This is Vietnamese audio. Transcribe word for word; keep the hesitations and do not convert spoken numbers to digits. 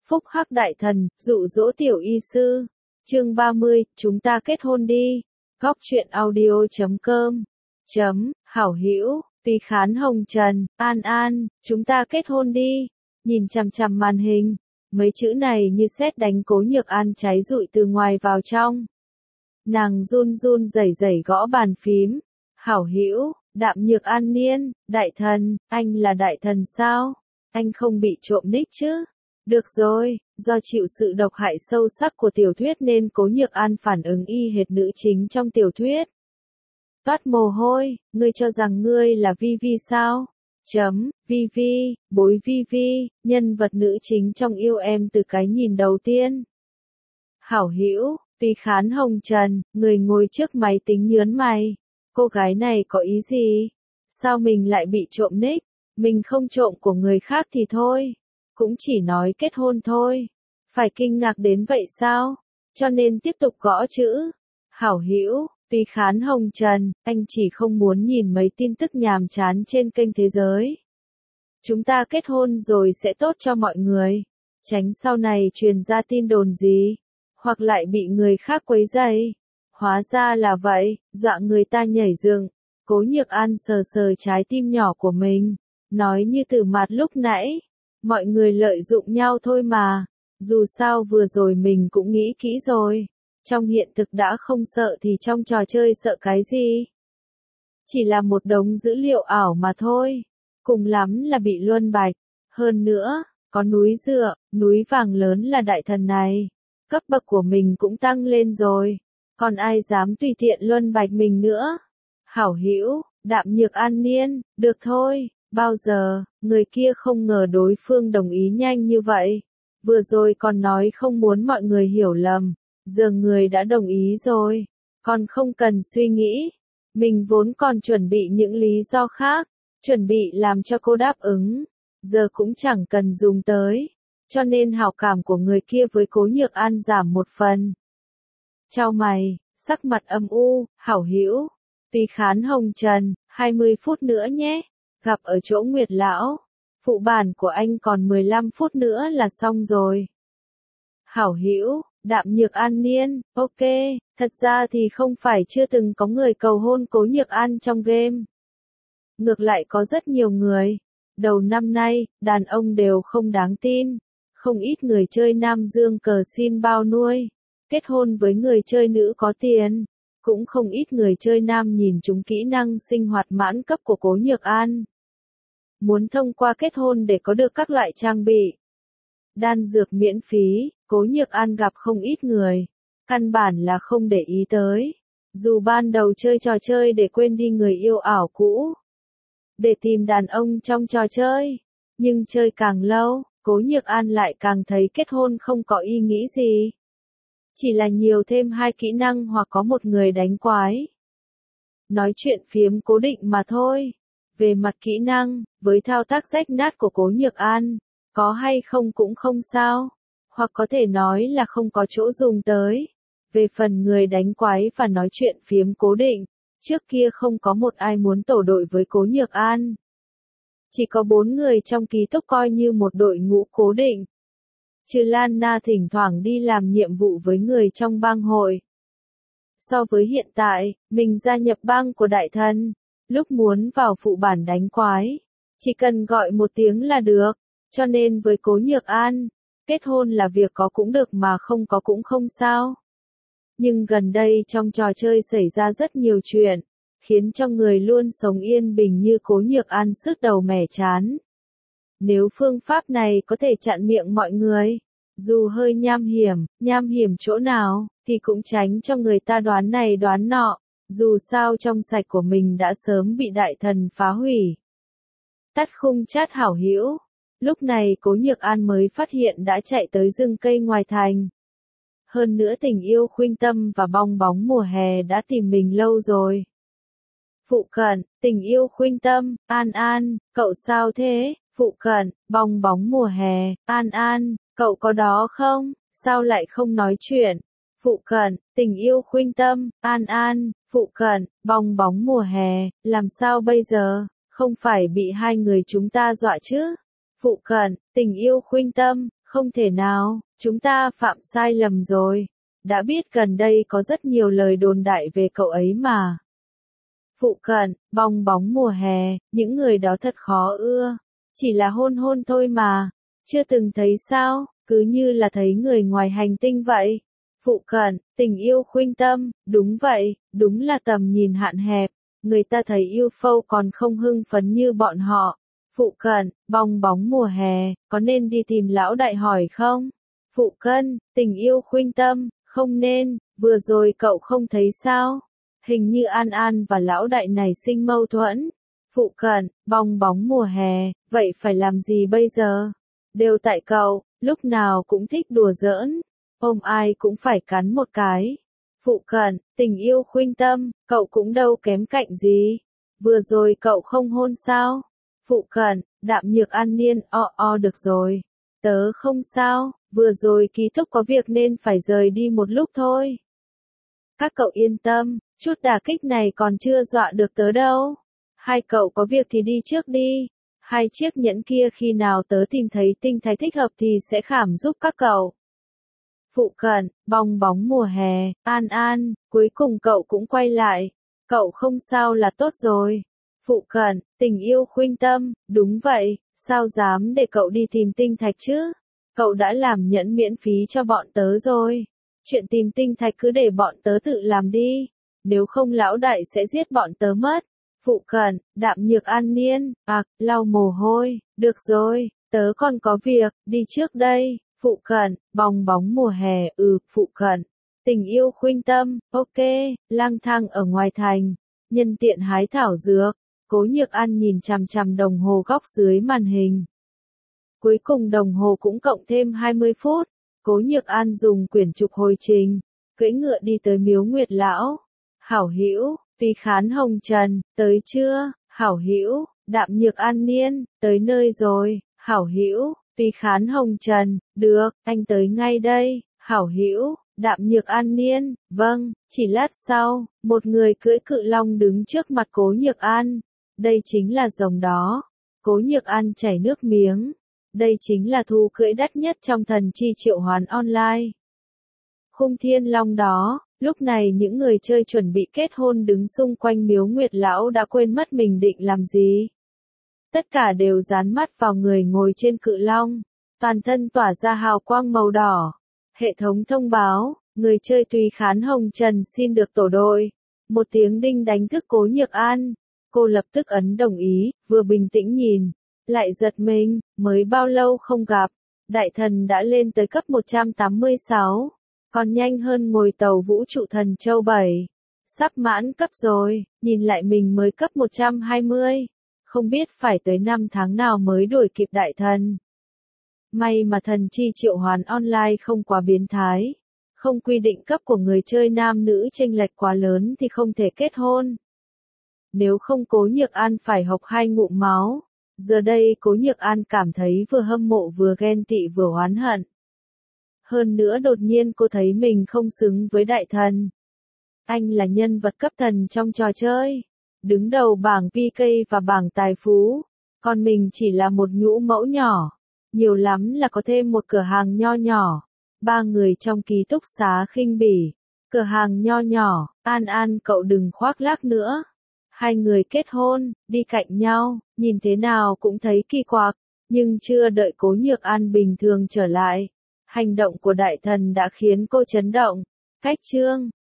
Phúc Hắc Đại Thần, dụ dỗ tiểu y sư. Chương ba mươi, chúng ta kết hôn đi. Góc truyện audio chấm com. Chấm, hảo hữu, Tùy Khán Hồng Trần, An An, chúng ta kết hôn đi. Nhìn chằm chằm màn hình, mấy chữ này như sét đánh Cố Nhược An cháy rụi từ ngoài vào trong. Nàng run run rẩy rẩy gõ bàn phím. Hảo hữu, Đạm Nhược An Niên, Đại Thần, anh là Đại Thần sao? Anh không bị trộm nick chứ? Được rồi, do chịu sự độc hại sâu sắc của tiểu thuyết nên Cố Nhược An phản ứng y hệt nữ chính trong tiểu thuyết. Toát mồ hôi, ngươi cho rằng ngươi là Vi Vi sao? Chấm, Vi Vi, bối Vi Vi, nhân vật nữ chính trong Yêu Em từ cái nhìn đầu tiên. Hảo hữu, Tùy Khán Hồng Trần, người ngồi trước máy tính nhớn mày. Cô gái này có ý gì? Sao mình lại bị trộm nick? Mình không trộm của người khác thì thôi. Cũng chỉ nói kết hôn thôi. Phải kinh ngạc đến vậy sao? Cho nên tiếp tục gõ chữ. Hảo hữu, Tùy Khán Hồng Trần, anh chỉ không muốn nhìn mấy tin tức nhàm chán trên kênh Thế Giới. Chúng ta kết hôn rồi sẽ tốt cho mọi người. Tránh sau này truyền ra tin đồn gì. Hoặc lại bị người khác quấy rầy. Hóa ra là vậy, dọa người ta nhảy dựng. Cố Nhược An sờ sờ trái tim nhỏ của mình. Nói như từ mặt lúc nãy. Mọi người lợi dụng nhau thôi mà. Dù sao vừa rồi mình cũng nghĩ kỹ rồi. Trong hiện thực đã không sợ thì trong trò chơi sợ cái gì? Chỉ là một đống dữ liệu ảo mà thôi. Cùng lắm là bị luân bạch. Hơn nữa, có núi dựa, núi vàng lớn là Đại Thần này. Cấp bậc của mình cũng tăng lên rồi. Còn ai dám tùy tiện luân bạch mình nữa? Hảo hữu, Đạm Nhược An Niên, được thôi. Bao giờ, người kia không ngờ đối phương đồng ý nhanh như vậy. Vừa rồi còn nói không muốn mọi người hiểu lầm. Giờ người đã đồng ý rồi. Còn không cần suy nghĩ. Mình vốn còn chuẩn bị những lý do khác. Chuẩn bị làm cho cô đáp ứng. Giờ cũng chẳng cần dùng tới. Cho nên hảo cảm của người kia với Cố Nhược An giảm một phần. Chau mày, sắc mặt âm u, hảo hữu. Tùy Khán Hồng Trần, hai mươi phút nữa nhé. Gặp ở chỗ Nguyệt Lão. Phụ bản của anh còn mười lăm phút nữa là xong rồi. Hảo hữu, Đạm Nhược An Niên, ok, thật ra thì không phải chưa từng có người cầu hôn Cố Nhược An trong game. Ngược lại có rất nhiều người. Đầu năm nay, đàn ông đều không đáng tin. Không ít người chơi nam dương cờ xin bao nuôi. Kết hôn với người chơi nữ có tiền. Cũng không ít người chơi nam nhìn chúng kỹ năng sinh hoạt mãn cấp của Cố Nhược An. Muốn thông qua kết hôn để có được các loại trang bị. Đan dược miễn phí, Cố Nhược An gặp không ít người. Căn bản là không để ý tới. Dù ban đầu chơi trò chơi để quên đi người yêu ảo cũ. Để tìm đàn ông trong trò chơi. Nhưng chơi càng lâu, Cố Nhược An lại càng thấy kết hôn không có ý nghĩ gì. Chỉ là nhiều thêm hai kỹ năng hoặc có một người đánh quái. Nói chuyện phiếm cố định mà thôi. Về mặt kỹ năng, với thao tác rách nát của Cố Nhược An, có hay không cũng không sao. Hoặc có thể nói là không có chỗ dùng tới. Về phần người đánh quái và nói chuyện phiếm cố định, trước kia không có một ai muốn tổ đội với Cố Nhược An. Chỉ có bốn người trong ký túc coi như một đội ngũ cố định. Trừ Lan Na thỉnh thoảng đi làm nhiệm vụ với người trong bang hội. So với hiện tại, mình gia nhập bang của Đại Thần. Lúc muốn vào phụ bản đánh quái, chỉ cần gọi một tiếng là được. Cho nên với Cố Nhược An, kết hôn là việc có cũng được mà không có cũng không sao. Nhưng gần đây trong trò chơi xảy ra rất nhiều chuyện, khiến cho người luôn sống yên bình như Cố Nhược An sứt đầu mẻ chán. Nếu phương pháp này có thể chặn miệng mọi người, dù hơi nham hiểm, nham hiểm chỗ nào, thì cũng tránh cho người ta đoán này đoán nọ. Dù sao trong sạch của mình đã sớm bị Đại Thần phá hủy. Tắt khung chat hảo hữu. Lúc này Cố Nhược An mới phát hiện đã chạy tới rừng cây ngoài thành. Hơn nữa Tình Yêu Khuynh Tâm và Bong Bóng Mùa Hè đã tìm mình lâu rồi. Phụ cận, Tình Yêu Khuynh Tâm, An An, cậu sao thế? Phụ cận, Bong Bóng Mùa Hè, An An, cậu có đó không? Sao lại không nói chuyện? Phụ cận, Tình Yêu Khuynh Tâm, An An, phụ cận, Bong Bóng Mùa Hè, làm sao bây giờ? Không phải bị hai người chúng ta dọa chứ? Phụ cận, Tình Yêu Khuynh Tâm, Không thể nào, chúng ta phạm sai lầm rồi. Đã biết gần đây có rất nhiều lời đồn đại về cậu ấy mà. Phụ cận, bong bóng mùa hè, những người đó thật khó ưa. Chỉ là hôn hôn thôi mà. Chưa từng thấy sao, cứ như là thấy người ngoài hành tinh vậy. Phụ cận, tình yêu khuynh tâm, đúng vậy, đúng là tầm nhìn hạn hẹp. Người ta thấy u ép ô còn không hưng phấn như bọn họ. Phụ cận, bong bóng mùa hè, có nên đi tìm lão đại hỏi không? Phụ cận, tình yêu khuynh tâm, không nên, vừa rồi cậu không thấy sao? Hình như An An và lão đại này sinh mâu thuẫn. Phụ cận, bong bóng mùa hè, vậy phải làm gì bây giờ? Đều tại cậu, lúc nào cũng thích đùa giỡn. Ôm ai cũng phải cắn một cái. Phụ cận, tình yêu khuynh tâm, cậu cũng đâu kém cạnh gì. Vừa rồi cậu không hôn sao? Phụ cận, đạm nhược an niên, o o được rồi. Tớ không sao, vừa rồi ký túc có việc nên phải rời đi một lúc thôi. Các cậu yên tâm, chút đả kích này còn chưa dọa được tớ đâu. Hai cậu có việc thì đi trước đi. Hai chiếc nhẫn kia khi nào tớ tìm thấy tinh thái thích hợp thì sẽ khảm giúp các cậu. Phụ cận, bong bóng mùa hè, An An, cuối cùng cậu cũng quay lại. Cậu không sao là tốt rồi. Phụ cận, tình yêu khuynh tâm, đúng vậy, sao dám để cậu đi tìm tinh thạch chứ? Cậu đã làm nhẫn miễn phí cho bọn tớ rồi. Chuyện tìm tinh thạch cứ để bọn tớ tự làm đi. Nếu không lão đại sẽ giết bọn tớ mất. Phụ cận, đạm nhược an niên, ạc, à, lau mồ hôi, được rồi, tớ còn có việc, đi trước đây. Phụ cận, bong bóng mùa hè, ừ, phụ cận. Tình yêu khuynh tâm, ok, lang thang ở ngoài thành. Nhân tiện hái thảo dược. Cố Nhược An nhìn chằm chằm đồng hồ góc dưới màn hình. Cuối cùng đồng hồ cũng cộng thêm hai mươi phút. Cố Nhược An dùng quyển trục hồi trình, cưỡi ngựa đi tới miếu Nguyệt Lão. Hảo Hữu, Phi Khán Hồng Trần, tới chưa? Hảo Hữu, Đạm Nhược An Niên, tới nơi rồi. Hảo Hữu, Phi Khán Hồng Trần, được, anh tới ngay đây. Hảo Hữu, Đạm Nhược An Niên, vâng. Chỉ lát sau, một người cưỡi cự long đứng trước mặt Cố Nhược An. Đây chính là rồng đó. Cố Nhược An chảy nước miếng. Đây chính là thú cưỡi đắt nhất trong thần chi triệu hoán online. Khung thiên long đó, lúc này những người chơi chuẩn bị kết hôn đứng xung quanh miếu Nguyệt Lão đã quên mất mình định làm gì. Tất cả đều dán mắt vào người ngồi trên cự long, toàn thân tỏa ra hào quang màu đỏ. Hệ thống thông báo, người chơi Tùy Khán Hồng Trần xin được tổ đội. Một tiếng đinh đánh thức Cố Nhược An. Cô lập tức ấn đồng ý, vừa bình tĩnh nhìn, lại giật mình, mới bao lâu không gặp, đại thần đã lên tới cấp một trăm tám mươi sáu, còn nhanh hơn ngồi tàu vũ trụ thần châu bảy. Sắp mãn cấp rồi, nhìn lại mình mới cấp một trăm hai mươi, không biết phải tới năm tháng nào mới đuổi kịp đại thần. May mà thần chi triệu hoán online không quá biến thái, không quy định cấp của người chơi nam nữ chênh lệch quá lớn thì không thể kết hôn. Nếu không Cố Nhược An phải hộc hai ngụm máu. Giờ đây Cố Nhược An cảm thấy vừa hâm mộ vừa ghen tị vừa oán hận. Hơn nữa đột nhiên cô thấy mình không xứng với đại thần. Anh là nhân vật cấp thần trong trò chơi, đứng đầu bảng pê ca và bảng tài phú, còn mình chỉ là một nhũ mẫu nhỏ, nhiều lắm là có thêm một cửa hàng nho nhỏ. Ba người trong ký túc xá khinh bỉ, cửa hàng nho nhỏ, An An cậu đừng khoác lác nữa. Hai người kết hôn, đi cạnh nhau, nhìn thế nào cũng thấy kỳ quặc, nhưng chưa đợi Cố Nhược An bình thường trở lại. Hành động của đại thần đã khiến cô chấn động. Cách chương,